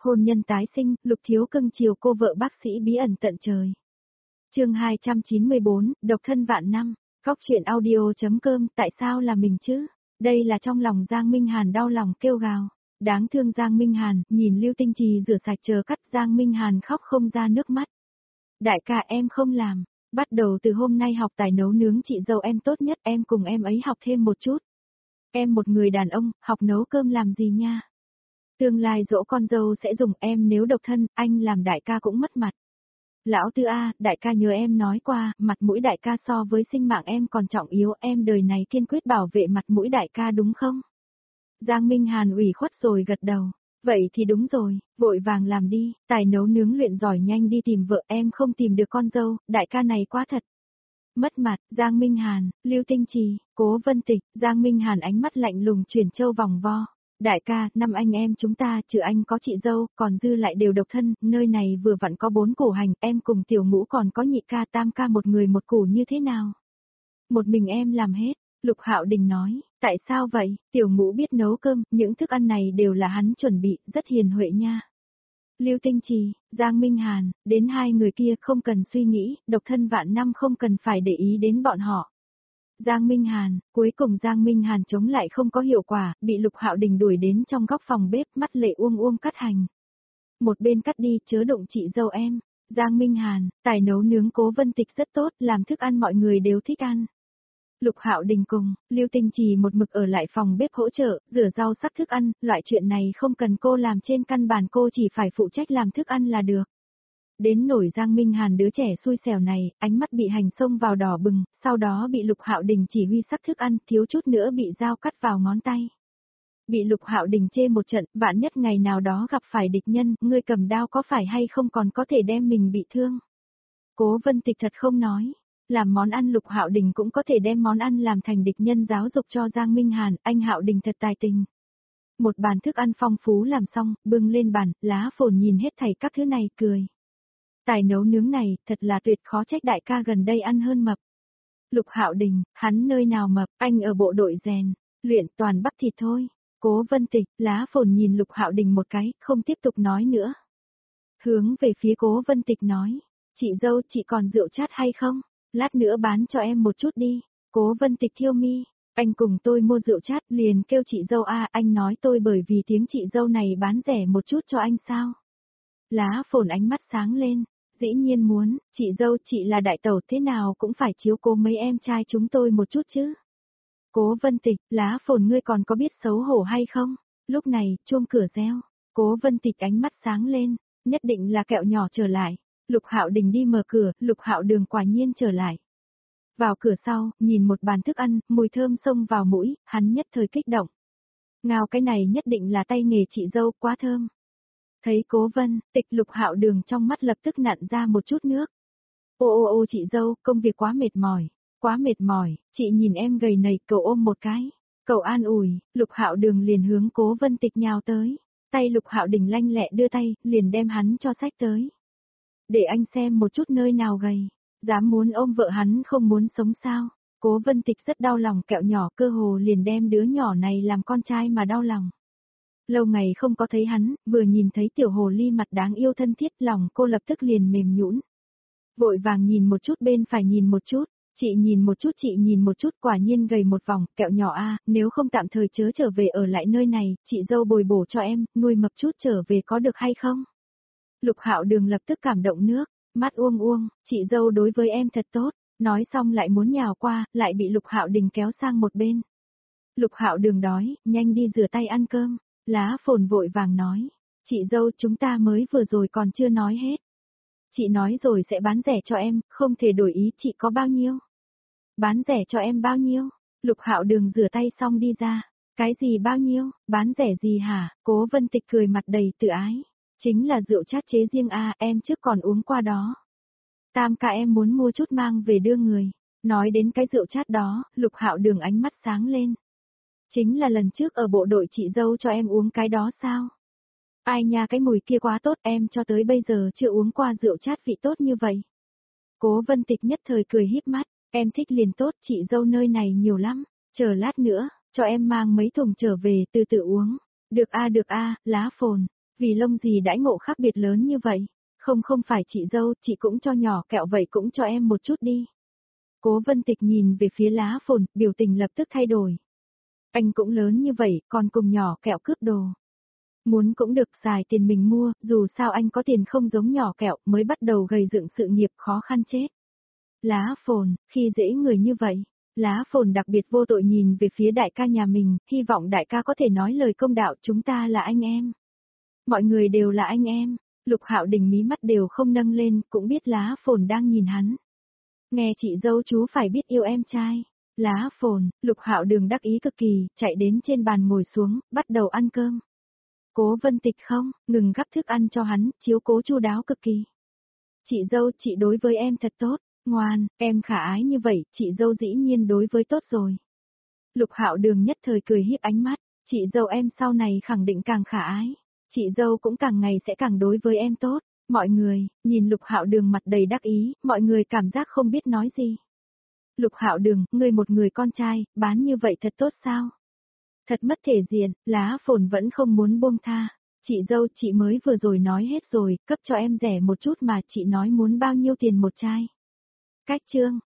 Hôn nhân tái sinh, Lục Thiếu cưng chiều cô vợ bác sĩ bí ẩn tận trời. Chương 294, độc thân vạn năm. Góc truyện audio.com. Tại sao là mình chứ? Đây là trong lòng Giang Minh Hàn đau lòng kêu gào. Đáng thương Giang Minh Hàn, nhìn Lưu Tinh Trì rửa sạch chờ cắt, Giang Minh Hàn khóc không ra nước mắt. Đại ca em không làm. Bắt đầu từ hôm nay học tài nấu nướng chị dâu em tốt nhất, em cùng em ấy học thêm một chút. Em một người đàn ông, học nấu cơm làm gì nha? Tương lai dỗ con dâu sẽ dùng, em nếu độc thân, anh làm đại ca cũng mất mặt. Lão Tư A, đại ca nhớ em nói qua, mặt mũi đại ca so với sinh mạng em còn trọng yếu, em đời này kiên quyết bảo vệ mặt mũi đại ca đúng không? Giang Minh Hàn ủy khuất rồi gật đầu. Vậy thì đúng rồi, vội vàng làm đi, tài nấu nướng luyện giỏi nhanh đi tìm vợ, em không tìm được con dâu, đại ca này quá thật. Mất mặt, Giang Minh Hàn, Lưu Tinh Trì, Cố Vân Tịch, Giang Minh Hàn ánh mắt lạnh lùng chuyển châu vòng vo. Đại ca, năm anh em chúng ta trừ anh có chị dâu, còn dư lại đều độc thân, nơi này vừa vặn có 4 củ hành, em cùng tiểu ngũ còn có nhị ca tam ca một người một củ như thế nào? Một mình em làm hết, Lục Hạo Đình nói, tại sao vậy, tiểu ngũ biết nấu cơm, những thức ăn này đều là hắn chuẩn bị, rất hiền huệ nha. Lưu Tinh Trì, Giang Minh Hàn, đến hai người kia không cần suy nghĩ, độc thân vạn năm không cần phải để ý đến bọn họ. Giang Minh Hàn, cuối cùng Giang Minh Hàn chống lại không có hiệu quả, bị Lục Hạo Đình đuổi đến trong góc phòng bếp, mắt lệ uông uông cắt hành. Một bên cắt đi, chớ đụng chị dâu em. Giang Minh Hàn, tài nấu nướng Cố Vân Tịch rất tốt, làm thức ăn mọi người đều thích ăn. Lục Hạo Đình cùng Lưu Tinh Trì một mực ở lại phòng bếp hỗ trợ, rửa rau sắc thức ăn, loại chuyện này không cần cô làm, trên căn bản cô chỉ phải phụ trách làm thức ăn là được. Đến nổi Giang Minh Hàn đứa trẻ xui xẻo này, ánh mắt bị hành xông vào đỏ bừng, sau đó bị Lục Hạo Đình chỉ huy sắc thức ăn, thiếu chút nữa bị dao cắt vào ngón tay. Bị Lục Hạo Đình chê một trận, vạn nhất ngày nào đó gặp phải địch nhân, ngươi cầm đao có phải hay không còn có thể đem mình bị thương. Cố Vân Tịch thật không nói. Làm món ăn Lục Hạo Đình cũng có thể đem món ăn làm thành địch nhân, giáo dục cho Giang Minh Hàn, anh Hạo Đình thật tài tình. Một bàn thức ăn phong phú làm xong, bưng lên bàn, Lá Phồn nhìn hết thảy các thứ này, cười. Tài nấu nướng này, thật là tuyệt, khó trách đại ca gần đây ăn hơn mập. Lục Hạo Đình, hắn nơi nào mập, anh ở bộ đội rèn, luyện toàn bắp thịt thôi. Cố Vân Tịch, Lá Phồn nhìn Lục Hạo Đình một cái, không tiếp tục nói nữa. Hướng về phía Cố Vân Tịch nói, chị dâu, chị còn rượu chát hay không? Lát nữa bán cho em một chút đi. Cố Vân Tịch thiêu mi, anh cùng tôi mua rượu chát, liền kêu chị dâu a, anh nói tôi bởi vì tiếng chị dâu này bán rẻ một chút cho anh sao? Lá Phồn ánh mắt sáng lên, dĩ nhiên muốn, chị dâu chị là đại tẩu thế nào cũng phải chiếu cố mấy em trai chúng tôi một chút chứ. Cố Vân Tịch, Lá Phồn ngươi còn có biết xấu hổ hay không? Lúc này, chuông cửa reo, Cố Vân Tịch ánh mắt sáng lên, nhất định là kẹo nhỏ trở lại. Lục Hạo Đình đi mở cửa, Lục Hạo Đường quả nhiên trở lại. Vào cửa sau, nhìn một bàn thức ăn, mùi thơm xông vào mũi, hắn nhất thời kích động. Ngao, cái này nhất định là tay nghề chị dâu, quá thơm. Thấy Cố Vân Tịch, Lục Hạo Đường trong mắt lập tức nặn ra một chút nước. Ô chị dâu, công việc quá mệt mỏi, chị nhìn em gầy nầy, cậu ôm một cái. Cậu an ủi, Lục Hạo Đường liền hướng Cố Vân Tịch nhào tới. Tay Lục Hạo Đình lanh lẹ đưa tay, liền đem hắn cho xách tới. Để anh xem một chút nơi nào gầy, dám muốn ôm vợ hắn không muốn sống sao. Cố Vân Tịch rất đau lòng kẹo nhỏ, cơ hồ liền đem đứa nhỏ này làm con trai mà đau lòng. Lâu ngày không có thấy hắn, vừa nhìn thấy tiểu hồ ly mặt đáng yêu thân thiết, lòng cô lập tức liền mềm nhũn. Vội vàng nhìn một chút bên phải, nhìn một chút, chị nhìn một chút, quả nhiên gầy một vòng, kẹo nhỏ a, nếu không tạm thời chớ trở về ở lại nơi này, chị dâu bồi bổ cho em, nuôi mập chút trở về có được hay không? Lục Hạo Đường lập tức cảm động nước, mắt uông uông, chị dâu đối với em thật tốt, nói xong lại muốn nhào qua, lại bị Lục Hạo Đình kéo sang một bên. Lục Hạo Đường đói, nhanh đi rửa tay ăn cơm. Lá Phồn vội vàng nói, chị dâu chúng ta mới vừa rồi còn chưa nói hết. Chị nói rồi sẽ bán rẻ cho em, không thể đổi ý, chị có bao nhiêu? Bán rẻ cho em bao nhiêu? Lục Hạo Đường rửa tay xong đi ra, cái gì bao nhiêu, bán rẻ gì hả? Cố Vân Tịch cười mặt đầy tự ái, chính là rượu chát chế riêng a, em trước còn uống qua đó. Tam ca em muốn mua chút mang về đưa người. Nói đến cái rượu chát đó, Lục Hạo Đường ánh mắt sáng lên. Chính là lần trước ở bộ đội chị dâu cho em uống cái đó sao? Ai nha, cái mùi kia quá tốt, em cho tới bây giờ chưa uống qua rượu chát vị tốt như vậy. Cố Vân Tịch nhất thời cười híp mắt, em thích liền tốt, chị dâu nơi này nhiều lắm, chờ lát nữa, cho em mang mấy thùng trở về từ từ uống. Được a, Lá Phồn. Vì lông gì đãi ngộ khác biệt lớn như vậy? Không phải chị dâu, chị cũng cho nhỏ kẹo vậy cũng cho em một chút đi. Cố Vân Tịch nhìn về phía Lá Phồn, biểu tình lập tức thay đổi. Anh cũng lớn như vậy, còn cùng nhỏ kẹo cướp đồ. Muốn cũng được, xài tiền mình mua, dù sao anh có tiền không giống nhỏ kẹo, mới bắt đầu gầy dựng sự nghiệp khó khăn chết. Lá Phồn, khi dễ người như vậy. Lá Phồn đặc biệt vô tội nhìn về phía đại ca nhà mình, hy vọng đại ca có thể nói lời công đạo, chúng ta là anh em. Mọi người đều là anh em. Lục Hạo Đình mí mắt đều không nâng lên, cũng biết Lá Phồn đang nhìn hắn. Nghe chị dâu chú phải biết yêu em trai. Lá Phồn, Lục Hạo Đường đắc ý cực kỳ, chạy đến trên bàn ngồi xuống, bắt đầu ăn cơm. Cố Vân Tịch không, ngừng gắp thức ăn cho hắn, chiếu cố chu đáo cực kỳ. Chị dâu, chị đối với em thật tốt, ngoan, em khả ái như vậy, chị dâu dĩ nhiên đối với tốt rồi. Lục Hạo Đường nhất thời cười hiếp ánh mắt, chị dâu em sau này khẳng định càng khả ái. Chị dâu cũng càng ngày sẽ càng đối với em tốt. Mọi người, nhìn Lục Hạo Đường mặt đầy đắc ý, mọi người cảm giác không biết nói gì. Lục Hạo Đường, ngươi một người con trai, bán như vậy thật tốt sao? Thật mất thể diện, Lá Phồn vẫn không muốn buông tha. Chị dâu, chị mới vừa rồi nói hết rồi, cấp cho em rẻ một chút mà chị nói muốn bao nhiêu tiền một chai. Cách chương,